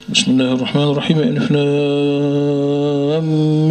بسم الله الرحمن الرحيم. ألف لام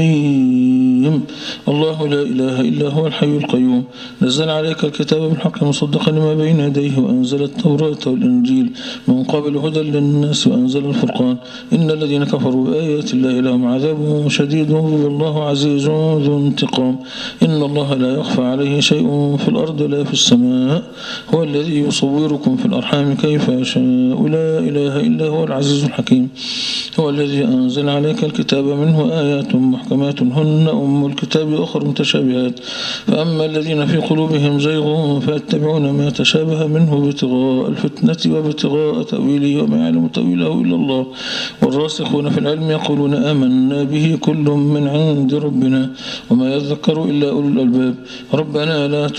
ميم. الله لا إله إلا هو الحي القيوم. نزل عليك الكتاب بالحق مصدقا لما بين يديه وأنزل التوراة والإنجيل من قبل هدى للناس وأنزل الفرقان. إن الذين كفروا بآيات الله لهم عذاب شديد والله عزيز ذو انتقام. إن الله لا يخفى عليه شيء في الأرض ولا في السماء. هو الذي يصوركم في الأرحام كيف يشاء لا إله إلا هو العزيز الحكيم. هو الذي أنزل عليك الكتاب منه آيات محكمات هن أم الكتاب أخر متشابهات فأما الذين في قلوبهم زيغ فيتبعون ما تشابه منه ابتغاء الفتنة وابتغاء تأويله وما يعلم تأويله إلا الله والراسخون في العلم يقولون آمنا به كل من عند ربنا وما يذكر إلا أولو الألباب. ربنا لا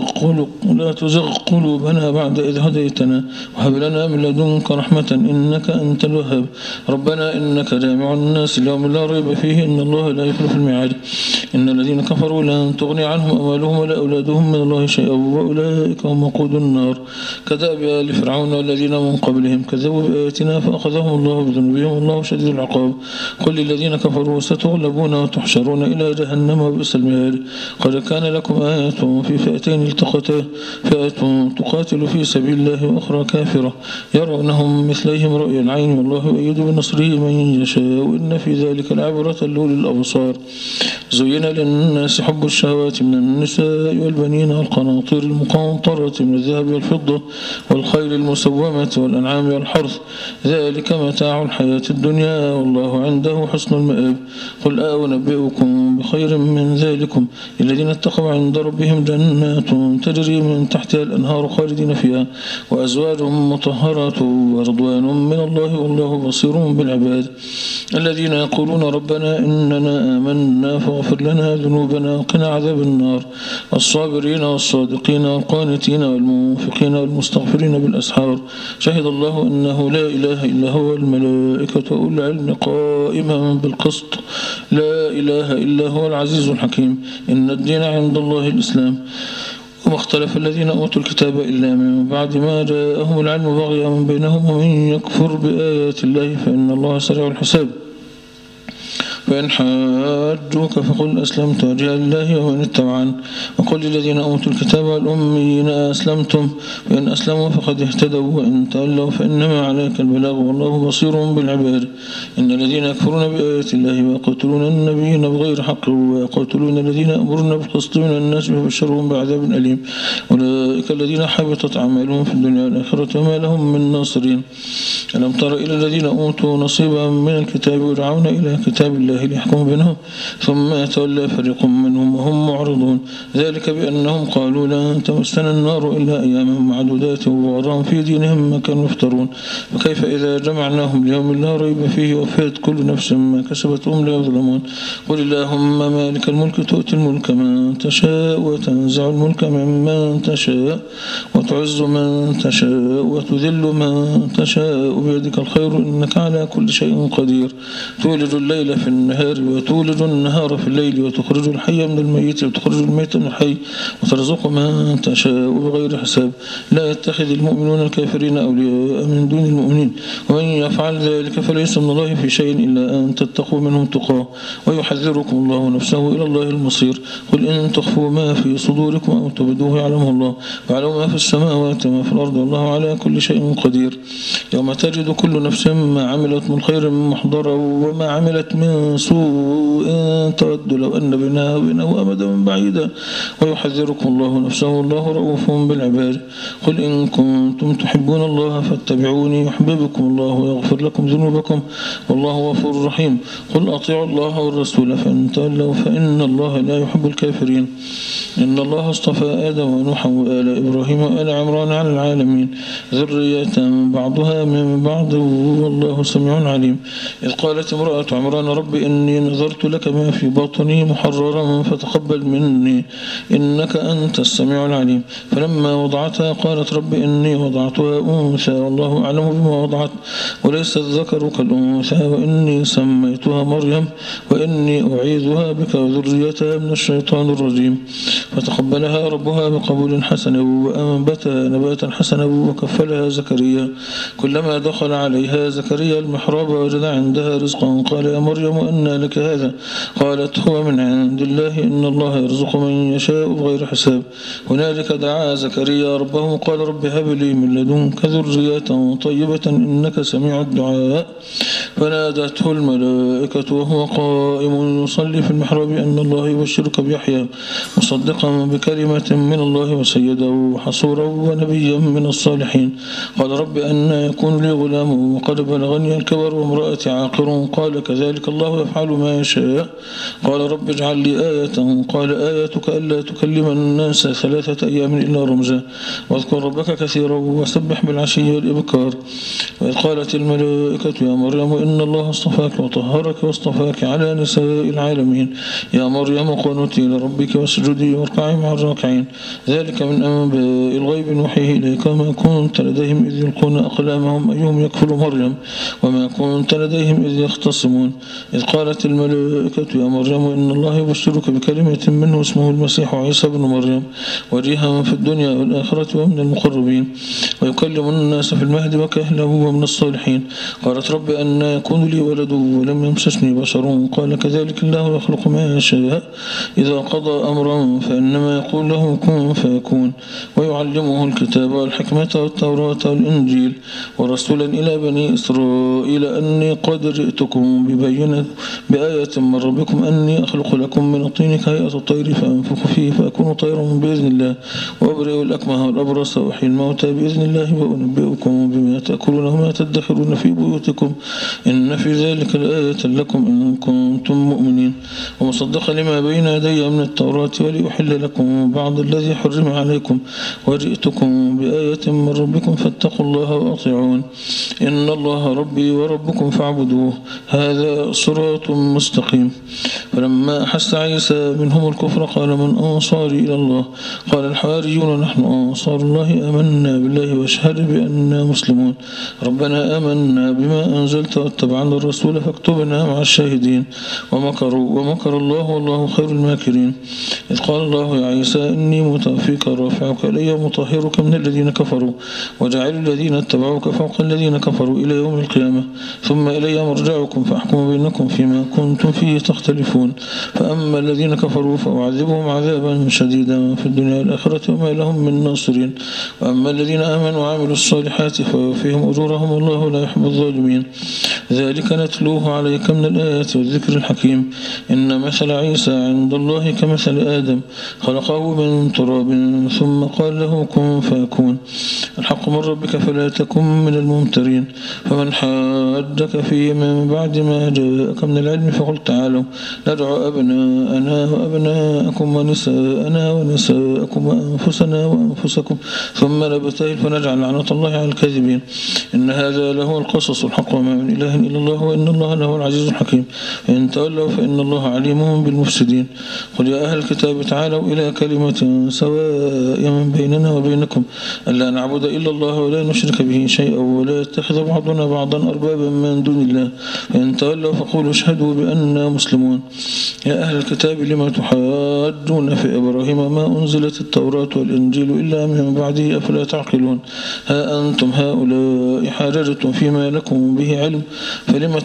تزغ قلوبنا بعد إذ هديتنا وهب لنا من لدنك رحمة إنك أنت الوهاب. ربنا إنك جامع الناس ليوم لا ريب فيه إن الله لا يخلف الميعاد. إن الذين كفروا لن تغني عنهم أموالهم ولا أولادهم من الله شيئا وأولئك هم وقود النار. كدأب آل فرعون والذين من قبلهم كذبوا بآياتنا فأخذهم الله بذنوبهم والله شديد العقاب. قل للذين كفروا ستغلبون وتحشرون إلى جهنم وبئس المهاد. قد كان لكم آية في فئتين التقتا فئة تقاتل في سبيل الله وأخرى كافرة يرونهم مثليهم رؤي العين والله يؤيد بنصره من يشاء إن في ذلك العبرة لأولي الأبصار. زين للناس حب الشهوات من النساء والبنين والقناطير المقنطرة من الذهب والفضة والخيل المسومة والأنعام والحرث ذلك متاع الحياة الدنيا والله عنده حسن المآب. قل أنبئكم بخير من ذلكم الذين اتقوا عند ربهم جنات تجري من تحتها الأنهار خالدين فيها وأزواج مطهرة ورضوان من الله والله بصير بالعباد. الذين يقولون ربنا إننا آمنا فاغفر لنا ذنوبنا وقنا عذاب النار. الصابرين والصادقين والقانتين والمنفقين والمستغفرين بالأسحار. شهد الله أنه لا إله إلا هو الملائكة أولو العلم قائما بالقسط لا إله إلا هو العزيز الحكيم. إن الدين عند الله الإسلام. وما اختلف الذين أوتوا الكتاب إلا من بعد ما جاءهم العلم بغيا بينهم ومن يكفر بآيات الله فإن الله سريع الحساب. فإن حاجوك فقل أسلمت وجه لله ومن اتبعن وقل للذين أوتوا الكتاب والأميين أسلمتم فإن أسلموا فقد اهتدوا وإن تولوا فإنما عليك البلاغ والله بصير بالعباد. إن الذين يكفرون بآيات الله ويقتلون النبيين بغير حق ويقتلون الذين يأمرون بالقسط من الناس فبشرهم بعذاب أليم. أولئك الذين حبطت أعمالهم في الدنيا والآخرة وما لهم من ناصرين. ألم تر إلى الذين أوتوا نصيبا من الكتاب يدعون إلى كتاب الله ليحكم بينهم ثم يتولى فريق منهم وهم معرضون. ذلك بأنهم قالوا لن تمسنا النار إلا أياما معدودات وغرهم في دينهم ما كانوا يفترون. فكيف إذا جمعناهم ليوم لا ريب فيه وفيت كل نفس ما كسبت وهم لا يظلمون. قل اللهم مالك الملك تؤتي الملك من تشاء وتنزع الملك ممن تشاء وتعز من تشاء وتذل من تشاء بيدك الخير إنك على كل شيء قدير. تولج الليل في النهار وتولج النهار في الليل وتخرج الحي من الميت وتخرج الميت من الحي وترزق من تشاء بغير حساب. لا يتخذ المؤمنون الكافرين أولياء من دون المؤمنين ومن يفعل ذلك فليس من الله في شيء إلا أن تتقوا منهم تقاه ويحذركم الله نفسه إلى الله المصير. قل إن تخفوا ما في صدوركم أو تبدوه يعلمه الله ويعلم ما في السماوات وما في الأرض والله على كل شيء قدير. يوم تجد كل نفس ما عملت من خير محضرا وما عملت من سوء تود لو أن بينها وبينه أمدا بعيدا ويحذركم الله نفسه والله رؤوف بالعباد. قل إن كنتم تحبون الله فاتبعوني يحببكم الله ويغفر لكم ذنوبكم والله غفور رحيم. قل أطيعوا الله والرسول فإن تولوا فإن الله لا يحب الكافرين. إن الله اصطفى آدم ونوحا وآل إبراهيم وآل عمران على العالمين ذرية بعضها من بعض والله سميع عليم. إذ قالت امرأة عمران رب إني نذرت لك ما في بطني محررا فتقبل مني إنك أنت السميع العليم. فلما وضعتها قالت رب إني وضعتها أنثى والله أعلم بما وضعت وليس الذكر كالأنثى وإني سميتها مريم وإني أعيذها بك وذريتها من الشيطان الرجيم. فتقبلها ربها بقبول حسن وأنبتها نباتا حسنا وكفلها زكريا. كلما دخل عليها زكريا المحراب وجد عندها رزقا قال يا مريم أنى لك هذا؟ قالت هو من عند الله إن الله يرزق من يشاء بغير حساب. هنالك دعا زكريا ربه قال رب هب لي من لدنك ذرية طيبة إنك سميع الدعاء. فنادته الملائكة وهو قائم يصلي في المحراب أن الله يبشرك بيحيى مصدقا بكلمة من الله وسيدا وحصورا ونبيا من الصالحين. قال رب أنى يكون لي غلام وقد بلغني الكبر وامرأتي عاقر قال كذلك الله يفعل ما يشاء. قال رب اجعل لي آية قال آيتك ألا تكلم الناس 3 أيام إلا رمزا واذكر ربك كثيرا وسبح بالعشي والإبكار. وإذ قالت الملائكة يا مريم إن الله اصطفاك وطهرك واصطفاك على نساء العالمين يا مريم قنوتي لربك واسجدي واركعي مع الراكعين. ذلك من أنباء الغيب نوحيه إليك ما كنت لديهم إذ يلقون أقلامهم أيهم يكفل مريم وما كنت لديهم إذ يختصمون. إذ قالت الملائكة يا مريم إن الله يبشرك بكلمة منه اسمه المسيح عيسى بن مريم وجيها في الدنيا والآخرة ومن المقربين ويكلم الناس في المهد وكهلا ومن الصالحين. قالت رب أن يكون لي ولد ولم يمسسني بشر قال كذلك الله يخلق ما يشاء إذا قضى أمرا فإنما يقول له كن فيكون. ويعلمه الكتاب والحكمة والتوراة والإنجيل ورسولا إلى بني إسرائيل أني قد جئتكم بآية من ربكم أني أخلق لكم من الطين كهيئة الطير فأنفخ فيه فأكون طيرا بإذن الله وأبرئ الأكمه والأبرص وأحيي الموتى بإذن الله وأنبئكم بما تأكلون وما تدخرون في بيوتكم إن في ذلك لآية لكم إن كنتم مؤمنين. ومصدقا لما بين يدي من التوراة ولأحل لكم بعض الذي حرم عليكم وجئتكم بآية من ربكم فاتقوا الله وأطيعون إن الله ربي وربكم فاعبدوه هذا صراط مستقيم. فلما أحس عيسى منهم الكفر قال من أنصاري إلى الله قال الحواريون نحن أنصار الله آمنا بالله واشهد بأننا مسلمون. ربنا آمنا بما أنزلت واتبعنا الرسول فاكتبنا مع الشاهدين. ومكر الله والله خير الماكرين. إذ قال الله يا عيسى إني متوفيك رافعك إلي ومطهرك من الذين كفروا وجعل الذين اتبعوك فوق الذين كفروا إلى يوم القيامة ثم إلي مرجعكم فأحكم بينكم فيما كنتم فيه تختلفون. فأما الذين كفروا فأعذبهم عذابا شديدا في الدنيا والآخرة وما لهم من ناصرين. وأما الذين آمنوا وعملوا الصالحات فيوفيهم أجورهم والله لا يحب الظالمين. ذلك نتلوه عليك من الآيات والذكر الحكيم. إن مثل عيسى عند الله كمثل آدم خلقه من تراب ثم قال له كن فيكون. الحق من ربك فلا تكن من الممترين. فمن حاجك فيه من بعد ما جاءك من العلم فقل تعالوا ندعو أبناءنا وأبناءكم ونساءنا ونساءكم وأنفسنا وأنفسكم ثم نبتهل فنجعل لعنة الله على الكاذبين. إن هذا له القصص الحق وما من إله إلا الله وإن الله له العزيز الحكيم. فإن تولوا فإن الله عليم بالمفسدين. قل يا أهل الكتاب تعالوا إلى كلمة سواء بيننا وبينكم ألا نعبد إلا الله ولا نشرك به شيئا ولا يتخذ بعضنا بعضا أربابا من دون الله. فإن تولوا فقولوا اشهدوا بأننا مسلمون. يا أهل الكتاب لما تحاجون في إبراهيم ما أنزلت التوراة والإنجيل إلا من بعده أفلا تعقلون. ها أنتم هؤلاء حاججتم فيما لكم به علم فلما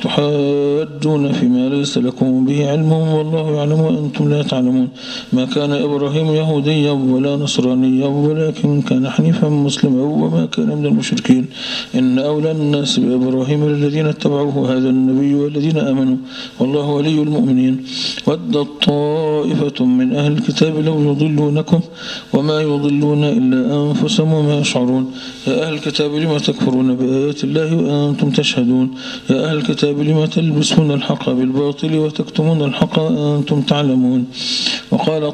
تحاجون فيما ليس لكم به علم والله يعلم وأنتم لا تعلمون. ما كان إبراهيم يهوديا ولا نصرانيا ولكن كان حنيفا مسلما وما كان من المشركين. إن أولى الناس بإبراهيم الذين اتبعوه هذا النبي والذين آمنوا والله ولي المؤمنين. ودت طائفة من أهل الكتاب لو يضلونكم وما يضلون إلا أنفسهم وما يشعرون. يا أهل الكتاب لما تكفرون بآيات الله وأنتم تشهدون. يا أهل الكتاب لما تلبسون الحق بالباطل وتكتمون الحق وأنتم تعلمون. وقالت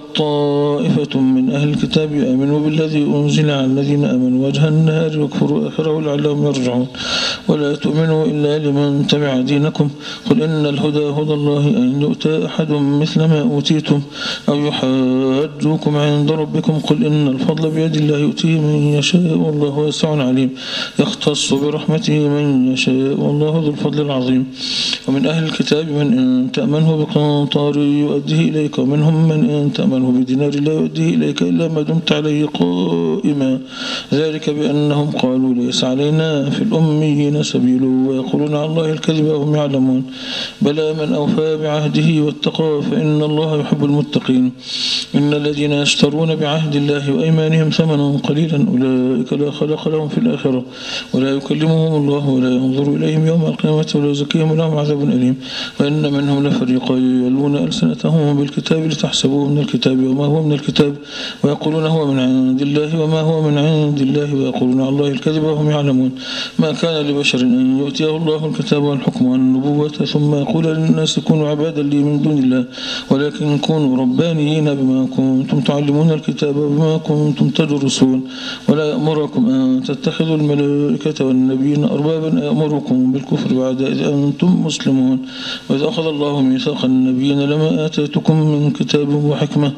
طائفة من أهل الكتاب آمنوا بالذي أنزل على الذين آمنوا وجه النهار واكفروا آخره لعلهم يرجعون. ولا تؤمنوا إلا لمن تبع دينكم قل إن الهدى هدى الله أن يؤتى أحد مثل ما أوتيتم أو يحاجوكم عند ربكم قل إن الفضل بيد الله يؤتيه من يشاء والله واسع عليم يختص برحمته من يشاء والله ذو الفضل العظيم ومن أهل الكتاب من إن تأمنه بقنطار يؤديه إليك ومنهم من إن تأمنه بدينار لا يؤديه إليك إلا ما دمت عليه قائما ذلك بأنهم قالوا ليس علينا في الأميين سبيل ويقولون على الله الكذب وهم يعلمون بلى من أوفى بعهده واتقى فإن الله يحب المتقين إن الذين يشترون بعهد الله وأيمانهم ثمنا قليلا أولئك لا خلق لهم في الآخرة ولا يكلمهم الله ولا ينظر إليهم يوم القيامة ولا يزكيهم ولهم عذاب أليم وإن منهم لفريقا يلون ألسنتهم بالكتاب لتحسبوه من الكتاب وما هو من الكتاب ويقولون هو من عند الله وما هو من عند الله ويقولون على الله الكذب وهم يعلمون ما كان لبشر أن يؤتيه الله الكتاب والحكم والنبوة ثم يقول للناس كونوا عبادا لي من دون الله ولكن كونوا ربانيين بما كنتم تعلمون الكتاب وبما كنتم تدرسون ولا يأمركم أن تتخذوا الملائكة والنبيين أربابا يأمركم بالكفر بعد إذ أنتم مسلمون وإذ أخذ الله ميثاق النبيين لما آتيتكم من كتاب وحكمة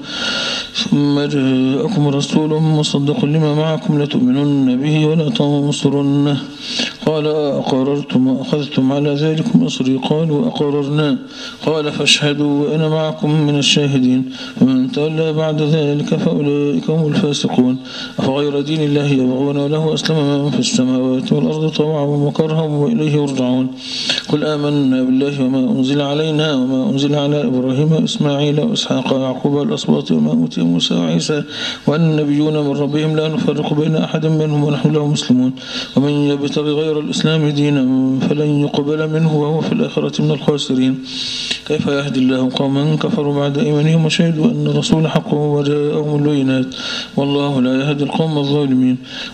ثم جاءكم رسول مصدق لما معكم لتؤمنن به ولا تنصرنه قال أقررتم وأخذتم على ذلكم إصري قالوا أقررنا قال فاشهدوا وأنا معكم من الشاهدين ومن تولى بعد ذلك فأولئك هم الفاسقون أفغير دين الله يبغون وله أسلم من في السماوات والأرض طوعا وكرها وإليه يرجعون قل آمنا بالله وما أنزل علينا وما أنزل على إبراهيم وإسماعيل وإسحاق ويعقوب والأسباط وما أوتي موسى وعيسى والنبيون من ربهم لا نفرق بين أحد منهم ونحن له مسلمون ومن يبتغي غير الإسلام دينا فلن يقبل منه وهو في الآخرة من الخاسرين كيف يهدي الله قوما كفروا بعد إيمانهم وشهدوا أن الرسول حق وجاءهم البينات والله لا يهدي القوم الظالمين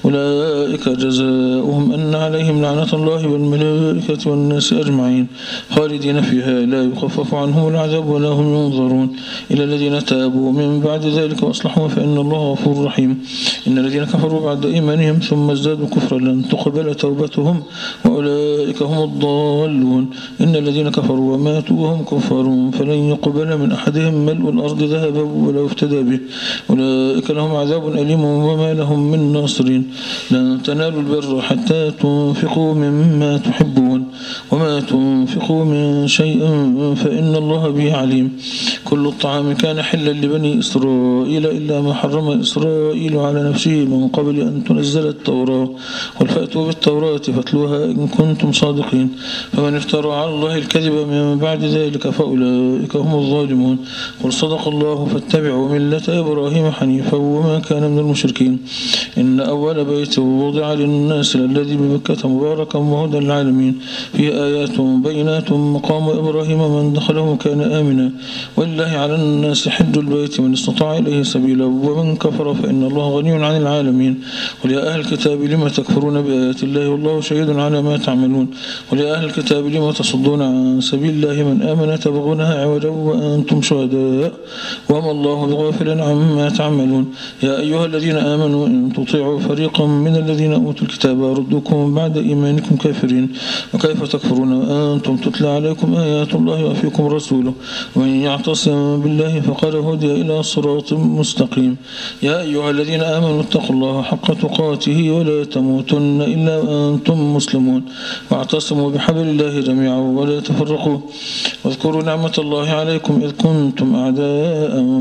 أولئك جزاؤهم أن عليهم لعنة الله والملائكة والناس أجمعين خالدين فيها لا يخفف عنهم العذاب ولا هم ينظرون إلى الذين تابوا من بعد ذلك وأصلحوا فإن الله غفور رحيم إن الذين كفروا بعد إيمانهم ثم ازدادوا كفرا لن تقبل توبتهم وأولئك هم الضالون إن الذين كفروا وماتوا وهم كفار فلن يقبل من أحدهم ملء الأرض ذهبا ولا افتدى به أولئك لهم عذاب أليم وما لهم من ناصرين لن تنالوا البر حتى تنفقوا مما تحبون وما تنفقوا من شيء فإن الله به عليم كل الطعام كان حلا لبني إسرائيل إلا ما حرم إسرائيل على نفسه من قبل أن تنزل التوراة قل فأتوا بالتوراة فاتلوها إن كنتم صادقين فمن افترى على الله الكذب من بعد ذلك فأولئك هم الظالمون قل صدق الله فاتبعوا ملة إبراهيم حنيفا وما كان من المشركين إن أول بيت وضع للناس الذي بمكة مباركا وهدى للعالمين فيه آيات بينات مقام إبراهيم من دخله كان آمنا ولله على الناس حج البيت من استطاع إليه سبيلا ومن كفر فإن الله غني عن العالمين قل يا أهل الكتاب لما تكفرون بآيات الله والله شهيد على ما تعملون قل يا أهل الكتاب لما تصدون عن سبيل الله من آمن تبغونها عوجا وأنتم شهداء وما الله بغافل عما تعملون يا أيها الذين آمنوا إن تطيعوا فريقا من الذين أوتوا الكتاب ردوكم بعد إيمانكم كافرين وكيف تكفرون وأنتم تتلى عليكم آيات الله وفيكم رسوله ومن يعتصم بالله فقد هدي إلى صراط مستقيم يا أيها الذين آمنوا اتقوا الله حق تقاته ولا تموتن إلا وأنتم مسلمون واعتصموا بحبل الله جميعا ولا تفرقوا واذكروا نعمة الله عليكم إذ كنتم أعداء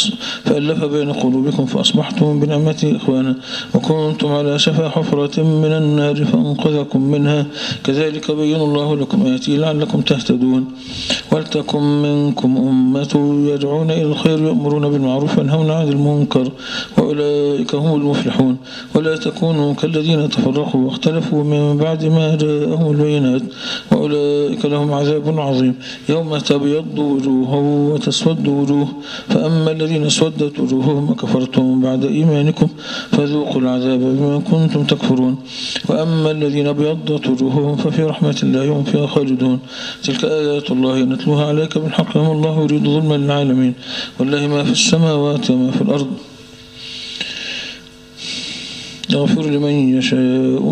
فألف بين قلوبكم فأصبحتم بنعمته إخوانا وكنتم على شفا حفرة من النار فأنقذكم منها كذلك بين الله لكم آياته لعلكم تهتدون ولتكن منكم أمة يدعون إلى الخير يأمرون بالمعروف وينهون عن المنكر وأولئك هم المفلحون ولا تكونوا كالذين تفرقوا واختلفوا من بعد ما جاءهم البينات وأولئك لهم عذاب عظيم يوم تبيض وجوه وتسود وجوه فأما الذين اسودت وجوههم وكفرتم بعد إيمانكم فذوقوا العذاب بما كنتم تكفرون وأما الذين ابيضت وجوههم ففي رحمة الله هم فيها خالدون تلك آيات الله نتلوها عليك بالحق وما الله يريد ظلما للعالمين والله ما في السماوات وما في الأرض يغفر لمن يشاء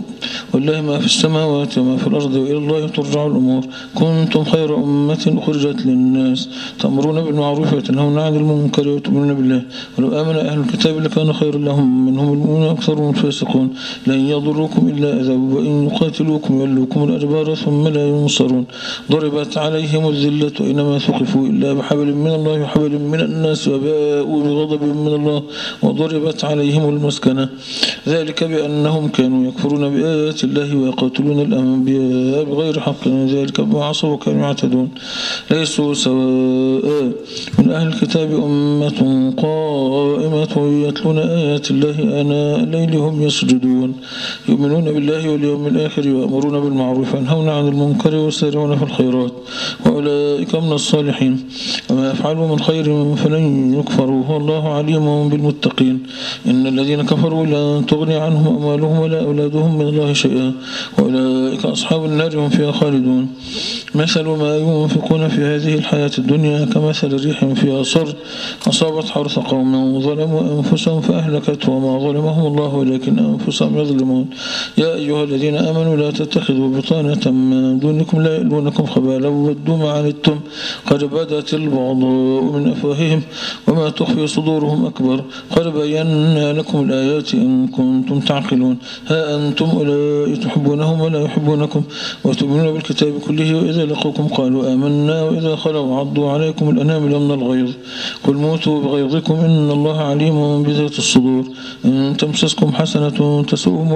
ولله ما في السماوات وما في الأرض وإلى الله ترجع الأمور. كنتم خير أمة أخرجت للناس تأمرون بالمعروف وتنهون عن المنكر وتؤمنون بالله ولو آمن أهل الكتاب لكان خير لهم منهم المؤمنون أكثرهم الفاسقون. لن يضروكم إلا أذى وإن يقاتلوكم يولوكم الأدبار ثم لا ينصرون. ضربت عليهم الذلة أينما ثقفوا إلا بحبل من الله وحبل من الناس وباءوا بغضب من الله وضربت عليهم المسكنة ذلك بأنهم كانوا يكفرون بآيات الله ويقاتلون الأنبياء بغير حق ذلك بما عصوا وكانوا يعتدون. ليسوا سواء من أهل الكتاب أمة قائمة يتلون آيات الله آناء الليل هم يسجدون يؤمنون بالله واليوم الآخر ويأمرون بالمعروف وينهون عن المنكر ويسارعون في الخيرات وأولئك من الصالحين. وما يفعلوا من خير فلن يكفروا والله عليم بالمتقين. إن الذين كفروا لن تغني عنهم أموالهم ولا أولادهم من الله شيئا وأولئك أصحاب النار هم فيها خالدون. مثل ما ينفقون في هذه الحياة الدنيا كمثل ريح فيها صر أصابت حرث قوم ظلموا أنفسهم فأهلكت وما ظلمهم الله ولكن أنفسهم يظلمون. يا أيها الذين آمنوا لا تتخذوا بطانة من دونكم لا يألونكم خبالا ودوا ما عنتم قد بدت البغضاء من أفواههم وما تخفي صدورهم أكبر قد بينا لكم الآيات إن كنتم تعقلون. ها أنتم أولئك تحبونهم ولا يحبونكم وتؤمنون بالكتاب كله وإذا لقوكم قالوا آمنا وإذا خلوا عضوا عليكم الأنامل من الغيظ قل موتوا بغيظكم إن الله عليم بذات الصدور. إن تمسسكم حسنة تسؤهم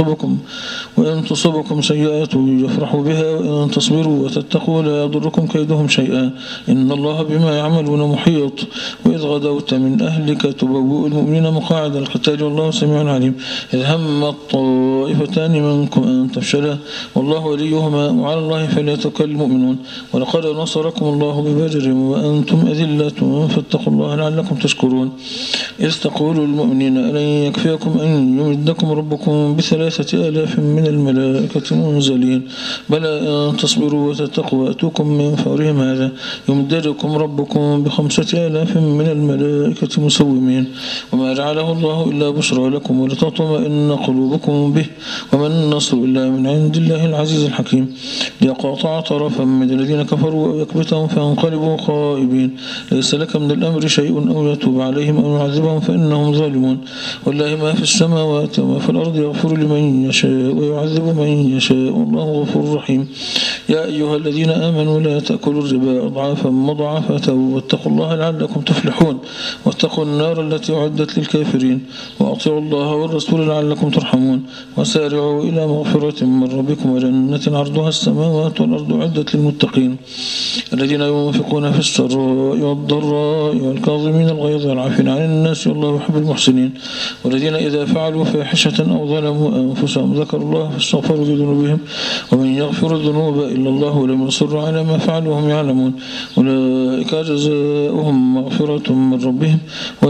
وإن تصبكم سيئة يفرحوا بها وإن تصبروا وتتقوا لا يضركم كيدهم شيئا إن الله بما يعملون محيط. وإذ غدوت من أهلك تبوئ المؤمنين مقاعد القتال والله سميع عليم. إذ هم الطائفتان منكم أن تفشلا والله وليهما وعلى الله فليتوكل المؤمنون. ولقد نصركم الله ببدر وأنتم أذلة فاتقوا الله لعلكم تشكرون. إذ تقول المؤمنين ألن يكفيكم أن يمدكم ربكم ب3,000 من الملائكة منزلين بلى إن تصبروا وتتقوا وأتوكم من فورهم هذا يمددكم ربكم ب5,000 من الملائكة مسومين. وما جعله الله إلا بشرى لكم ولتطمئن قلوبكم به وما النصر إلا من عند الله العزيز الحكيم. ليقاطع طرفا من الذين كفروا أو يكبتهم فانقلبوا خائبين. ليس لك من الأمر شيء أو يتوب عليهم أو يعذبهم فإنهم ظالمون. والله ما في السماوات وما في الأرض يغفر لمن يشاء ويعذب من يشاء والله غفور رحيم. يا أيها الذين آمنوا لا تأكلوا الربا أضعافا مضاعفة واتقوا الله لعلكم تفلحون واتقوا النار التي أعدت للكافرين وأطيعوا الله والرسول لعلكم ترحمون. وسارعوا إلى مغفرة من ربكم وجنة عرضها السماوات والأرض أعدت للمتقين الذين ينفقون في السراء والضراء والكاظمين الغيظ والعافين عن الناس والله يحب المحسنين. والذين إذا فعلوا فاحشة أو ظلموا أنفسهم ذكروا الله فاستغفروا لذنوبهم ومن يغفر الذنوب إلا الله ولم يصروا على ما فعلوا وهم يعلمون. أولئك جزاؤهم مغفرة من ربهم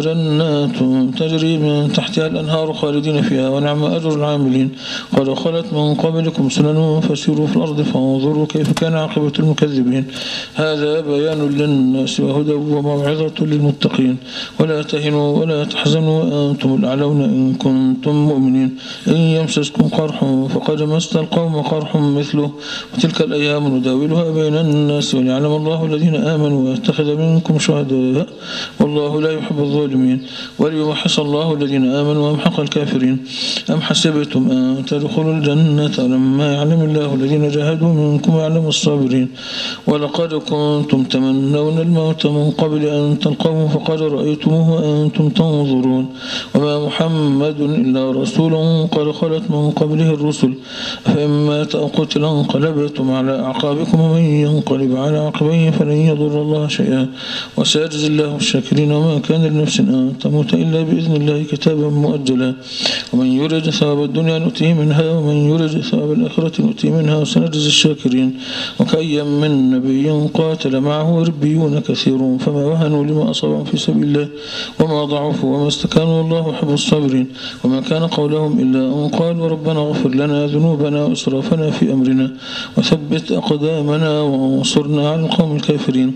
وجنات تجري من تحتها الأنهار خالدين فيها ونعم أجر العاملين. قد خلت من قبلكم سنن فسيروا في الأرض فانظروا كيف كان عاقبة المكذبين. هذا بيان للناس وهدى وموعظة للمتقين. ولا تهنوا ولا تحزنوا وأنتم الأعلون إن كنتم مؤمنين. إن يمسسكم قرح فقد مس القوم قرح مثله وتلك الأيام نداولها بين الناس وليعلم الله الذين آمنوا ويتخذ منكم شهداء والله لا يحب الظالمين. وليمحص الله الذين آمنوا ويمحق الكافرين. أم حسبتم أن تدخلوا الجنة لما يعلم الله الذين جاهدوا منكم ويعلم الصابرين. ولقد كنتم تمنون الموت من قبل أن تلقوه فقد رأيتموه وأنتم تنظرون. وما محمد إلا رسول قد خلت من قبله الرسل فإما قتل انقلبتم على أعقابكم ومن ينقلب على عقبيه فلن يضر الله شيئا وسيجزي الله الشاكرين. وما كان لنفس أن تموت إلا بإذن الله كتابا مؤجلا. ومن يرد ثواب الدنيا نؤتيه منها ومن يرد ثواب الآخرة نؤتيه منها وسنجزي الشاكرين. وكأيا من نبي قاتل معه ربيون كثير فما وهنوا لما أصابهم في سبيل الله وما ضعفوا وما استكانوا والله يحب الصابرين. وما كان قولهم إلا أن قالوا ربنا اغفر لنا ذنوبنا وإسرافنا في أمرنا وثبت أقدامنا وانصرنا على القوم الكافرين.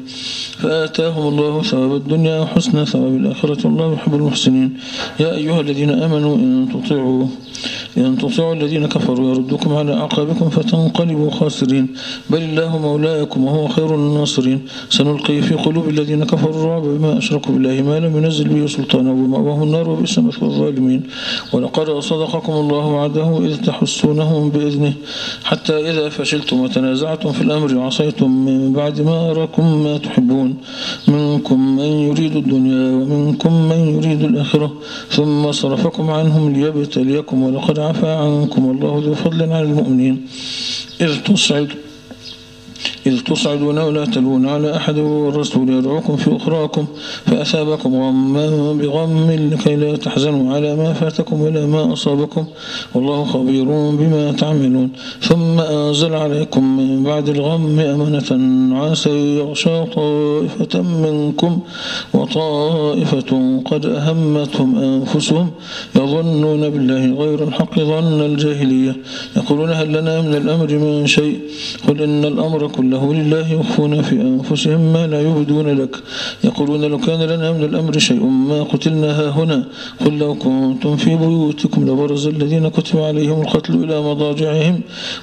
فآتاهم الله ثواب الدنيا وحسن ثواب الآخرة والله يحب المحسنين. يا أيها الذين آمنوا إن تطيعوا إن تطيعوا الذين كفروا يردوكم على أعقابكم فتنقلبوا خاسرين بل الله مولاكم وهو خير الناصرين سنلقي في قلوب الذين كفروا الرعب بما أشركوا بالله ما لم ينزل به سلطانا ومأواهم النار وبئس مثوى الظالمين ولقد صدقكم الله وعده إذ تحسونهم بإذنه حتى إذا فشلتم وتنازعتم في الأمر وعصيتم من بعد ما أراكم ما تحبون منكم من يريد الدنيا ومنكم من يريد الآخرة ثم صرفكم عنهم ليبتليكم ولقد عفا عنكم والله ذو فضل على المؤمنين إذ تصعدون ولا تلون على أحد والرسول يدعوكم في أخراكم فأثابكم غما بغم لكي لا تحزنوا على ما فاتكم ولا ما أصابكم والله خبير بما تعملون ثم أنزل عليكم من بعد الغم أمنة عسى يغشى طائفة منكم وطائفة قد أهمتهم أنفسهم يظنون بالله غير الحق ظن الجاهلية يقولون هل لنا من الأمر من شيء قل إن الأمر كله لله يخفون في أنفسهم ما لا يبدون لك يقولون لو كان لنا من الأمر شيء ما قتلنا هنا قل لو كنتم في بيوتكم لبرز الذين كتب عليهم القتل إلى مضاجعهم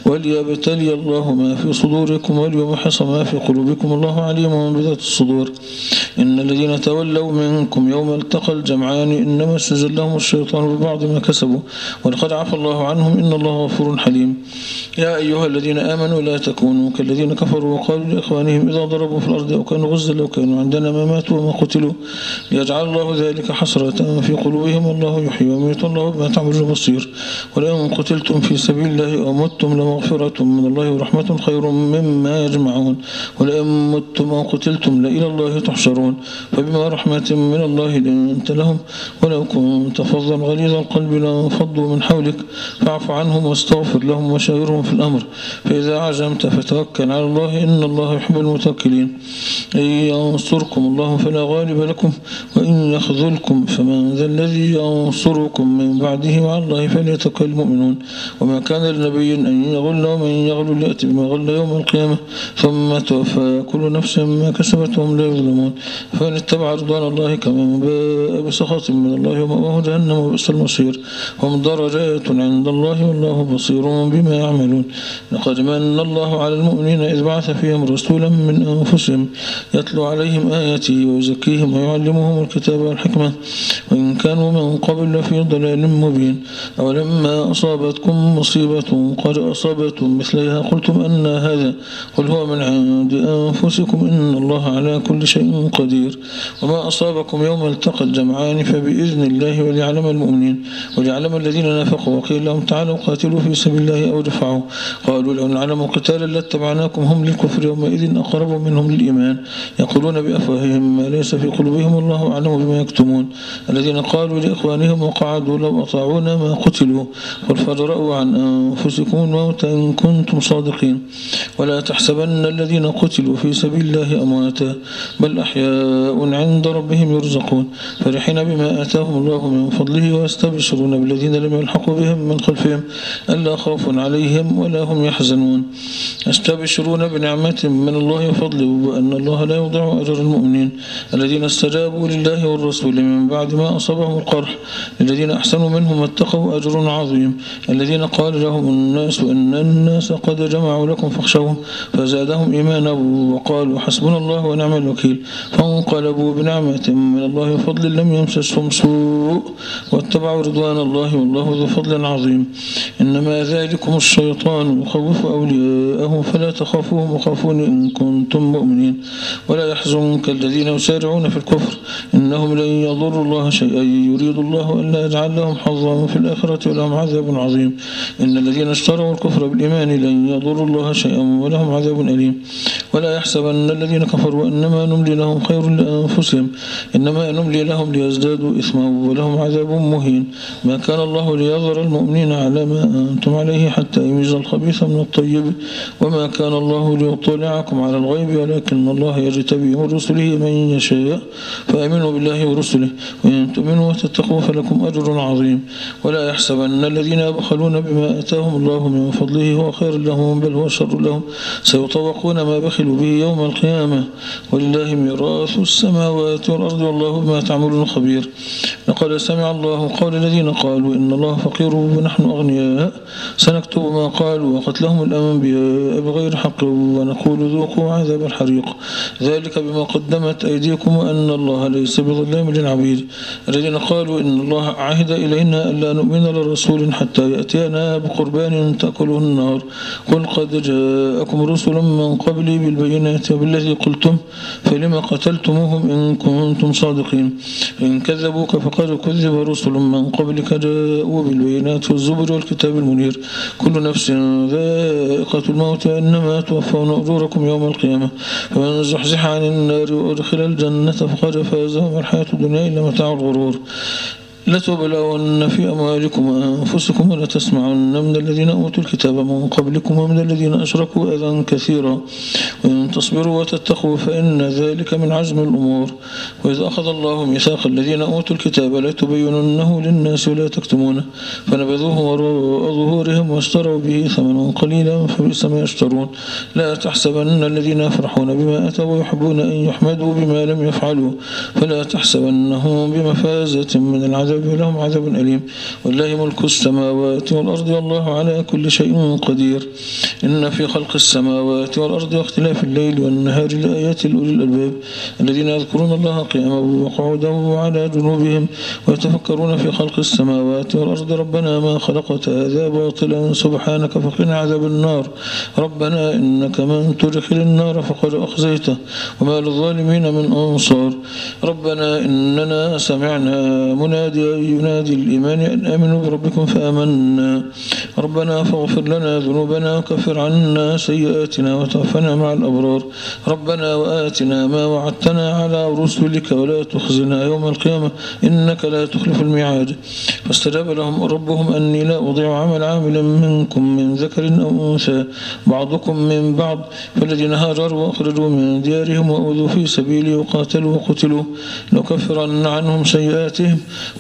وليبتلي الله ما في صدوركم وليمحص ما في قلوبكم الله عليم بذات الصدور إن الذين تولوا منكم يوم التقى الجمعان إنما استزلهم الشيطان ببعض ما كسبوا ولقد عفى الله عنهم إن الله غفور حليم يا أيها الذين آمنوا لا تكونوا كالذين كفروا وقالوا لإخوانهم إذا ضربوا في الأرض أو كانوا غزا لو كانوا عندنا ما ماتوا وما قتلوا ليجعل الله ذلك حسرة في قلوبهم والله يحيي ويميت الله بما تعملون بصير ولئن قتلتم في سبيل الله أو متم لمغفرة من الله ورحمة خير مما يجمعون ولئن متم أو قتلتم لإلى الله تحشرون فبما رحمة من الله لنت لهم ولو كنت فظا غليظ القلب لانفضوا من حولك فاعف عنهم واستغفر لهم وشاورهم في الأمر فإذا عزمت فتوكل على الله إن الله يحب المتوكلين إن ينصركم الله فلا غالب لكم وإن يخذلكم فمن ذا الذي ينصركم من بعده وعلى الله فليتوكل المؤمنون وما كان لنبي أن يغل ومن يغل يأتي بما غل يوم القيامة ثم توفى كل نفس ما كسبت وهم لا يظلمون فإن اتبع رضوان الله كمن باء بسخط من الله ومأواه جهنم وبئس المصير هم درجات عند الله والله بصير بما يعملون لقد من الله على المؤمنين إذ بعث فيهم رسولا من أنفسهم يتلو عليهم آياته ويزكيهم ويعلمهم الكتاب والحكمة وإن كانوا من قبل لفي ضلال مبين أولما أصابتكم مصيبة قد أصابتم مثلها قلتم أن هذا قل هو من عند أنفسكم إن الله على كل شيء قدير وما أصابكم يوم التقى الجمعان فبإذن الله وليعلم المؤمنين وليعلم الذين نافقوا وقيل لهم تعالوا قاتلوا في سبيل الله أو دفعوا قالوا لو نعلم قتالا لاتبعناكم هم للكفر يومئذ أقرب منهم للإيمان يقولون بأفواههم ما ليس في قلوبهم والله أعلم بما يكتمون الذين قالوا لإخوانهم وقعدوا لو أطاعونا ما قتلوا قل فادرءوا عن أنفسكم الموت إن كنتم صادقين ولا تحسبن الذين قتلوا في سبيل الله أمواتا بل أحياء عند ربهم يرزقون فرحين بما آتاهم الله من فضله ويستبشرون بالذين لم يلحقوا بهم من خلفهم ألا خوف عليهم ولا هم يحزنون يستبشرون بنعمة من الله وفضله وأن الله لا يضيع أجر المؤمنين الذين استجابوا لله والرسول من بعد ما أصابهم القرح الذين أحسنوا منهم واتقوا أجر عظيم الذين قال لهم الناس إن الناس قد جمعوا لكم فاخشوهم فزادهم إيمانا وقالوا حسبنا الله ونعم الوكيل فانقلبوا بنعمة من الله وفضل لم يمسسهم سوء واتبعوا رضوان الله والله ذو فضل عظيم إنما ذلكم الشيطان يخوف أولياءه فلا تخافوهم وخافون إن كنتم مؤمنين ولا يحزنك الذين يسارعون في الكفر إنهم لن يضروا الله شيئا يريد الله ألا يجعل لهم حظا في الآخرة ولهم عذاب عظيم إن الذين اشتروا الكفر بالإيمان لن يضروا الله شيئا ولهم عذاب أليم ولا يحسبن الذين كفروا إنما نملي لهم خير لأنفسهم إنما نملي لهم ليزدادوا إثما ولهم عذاب مهين ما كان الله ليظهر المؤمنين على ما أنتم عليه حتى يميز الخبيث من الطيب وما كان الله ليطلعكم على الغيب ولكن الله يجتبي من رسله من يشاء فآمنوا بالله ورسله وإن تؤمنوا تؤمنوا وتتقوا فلكم أجر عظيم. ولا يحسبن الذين يبخلون بما آتاهم الله من فضله هو خير لهم بل هو شر لهم سيطوقون ما بخلوا به يوم القيامة ولله ميراث السماوات والأرض والله بما تعملون خبير. لقد سمع الله قول الذين قالوا إن الله فقير ونحن أغنياء سنكتب ما قالوا وقتلهم الأنبياء بغير حق ونقول ذوقوا عذاب الحريق ذلك بما قدمت أيديكم وأن الله ليس بظلام للعبيد. الذين قالوا إن الله عهد إلينا ألا نؤمن لرسول حتى يأتينا بقربان تأكله النار قل قد جاءكم رسل من قبلي بالبينات وبالذي قلتم فلما قتلتموهم إن كنتم صادقين إن كذبوك فقد كذب رسل من قبلك جاءوا بالبينات والزبر والكتاب المنير كل نفس ذائقة الموت وإنما توفون أجوركم يوم القيامة فمن زحزح عن النار وأدخل الجنة فقد فاز وما الحياة الدنيا إلا متاع الغرور. لتبلون في أموالكم وأنفسكم ولتسمعن من الذين أوتوا الكتاب من قبلكم ومن الذين أشركوا أذى كثيرا وإن تصبروا وتتقوا فإن ذلك من عزم الأمور. وإذ أخذ الله ميثاق الذين أوتوا الكتاب لا تبيننه للناس ولا تكتمونه فنبذوه وراء ظهورهم واشتروا به ثمنا قليلا فبئس ما يشترون. لا تحسبن الذين يفرحون بما أتوا ويحبون أن يحمدوا بما لم يفعلوا فلا تحسبنهم بمفازة من العذاب لهم عذاب أليم. والله ملك السماوات والأرض والله على كل شيء قدير. إن في خلق السماوات والأرض واختلاف الليل والنهار لآيات لأولي الألباب الذين يذكرون الله قياما وقعودا وعلى جنوبهم ويتفكرون في خلق السماوات والأرض ربنا ما خلقت هذا باطلا سبحانك فقنا عذاب النار ربنا إنك من تدخل النار فقد أخزيته وما للظالمين من أنصار. ربنا إننا سمعنا مناديا ينادي الإيمان أن آمنوا بربكم فآمنا ربنا فاغفر لنا ذنوبنا وكفر عنا سيئاتنا وتوفنا مع الأبرار ربنا وآتنا ما وعدتنا على رسلك ولا تخزنا يوم القيامة إنك لا تخلف الميعاد. فاستجاب لهم ربهم أني لا أضيع عمل عامل منكم من ذكر أو أنثى بعضكم من بعض فالذين هاجروا وأخرجوا من ديارهم وأوذوا في سبيلي وقاتلوا وقتلوا لأكفرن عنهم سيئاتهم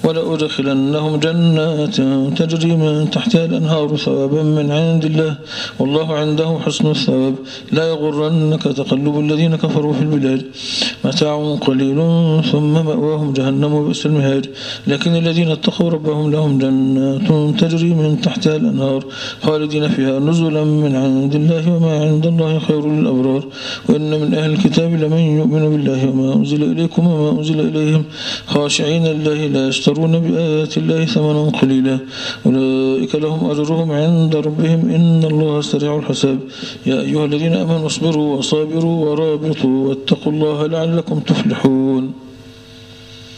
ولأدخلنهم جنات تجري من تحتها الأنهار ثوابا من عند الله والله عنده حسن الثواب. لا يغرنك تقلب الذين كفروا في البلاد متاع قليل ثم مأواهم جهنم وبئس المهاد. لكن الذين اتقوا ربهم لهم جنات تجري من تحتها الأنهار خالدين فيها نزلا من عند الله وما عند الله خير للأبرار. وإن من أهل الكتاب لمن يؤمن بالله وما أنزل إليكم وما أنزل إليهم خاشعين الله لا يشترون بآيات الله ثمنا قليلا أولئك لهم أجرهم عند ربهم إن الله سريع الحساب. يا أيها الذين آمنوا اصبروا وصابروا ورابطوا واتقوا الله لعلكم تفلحون.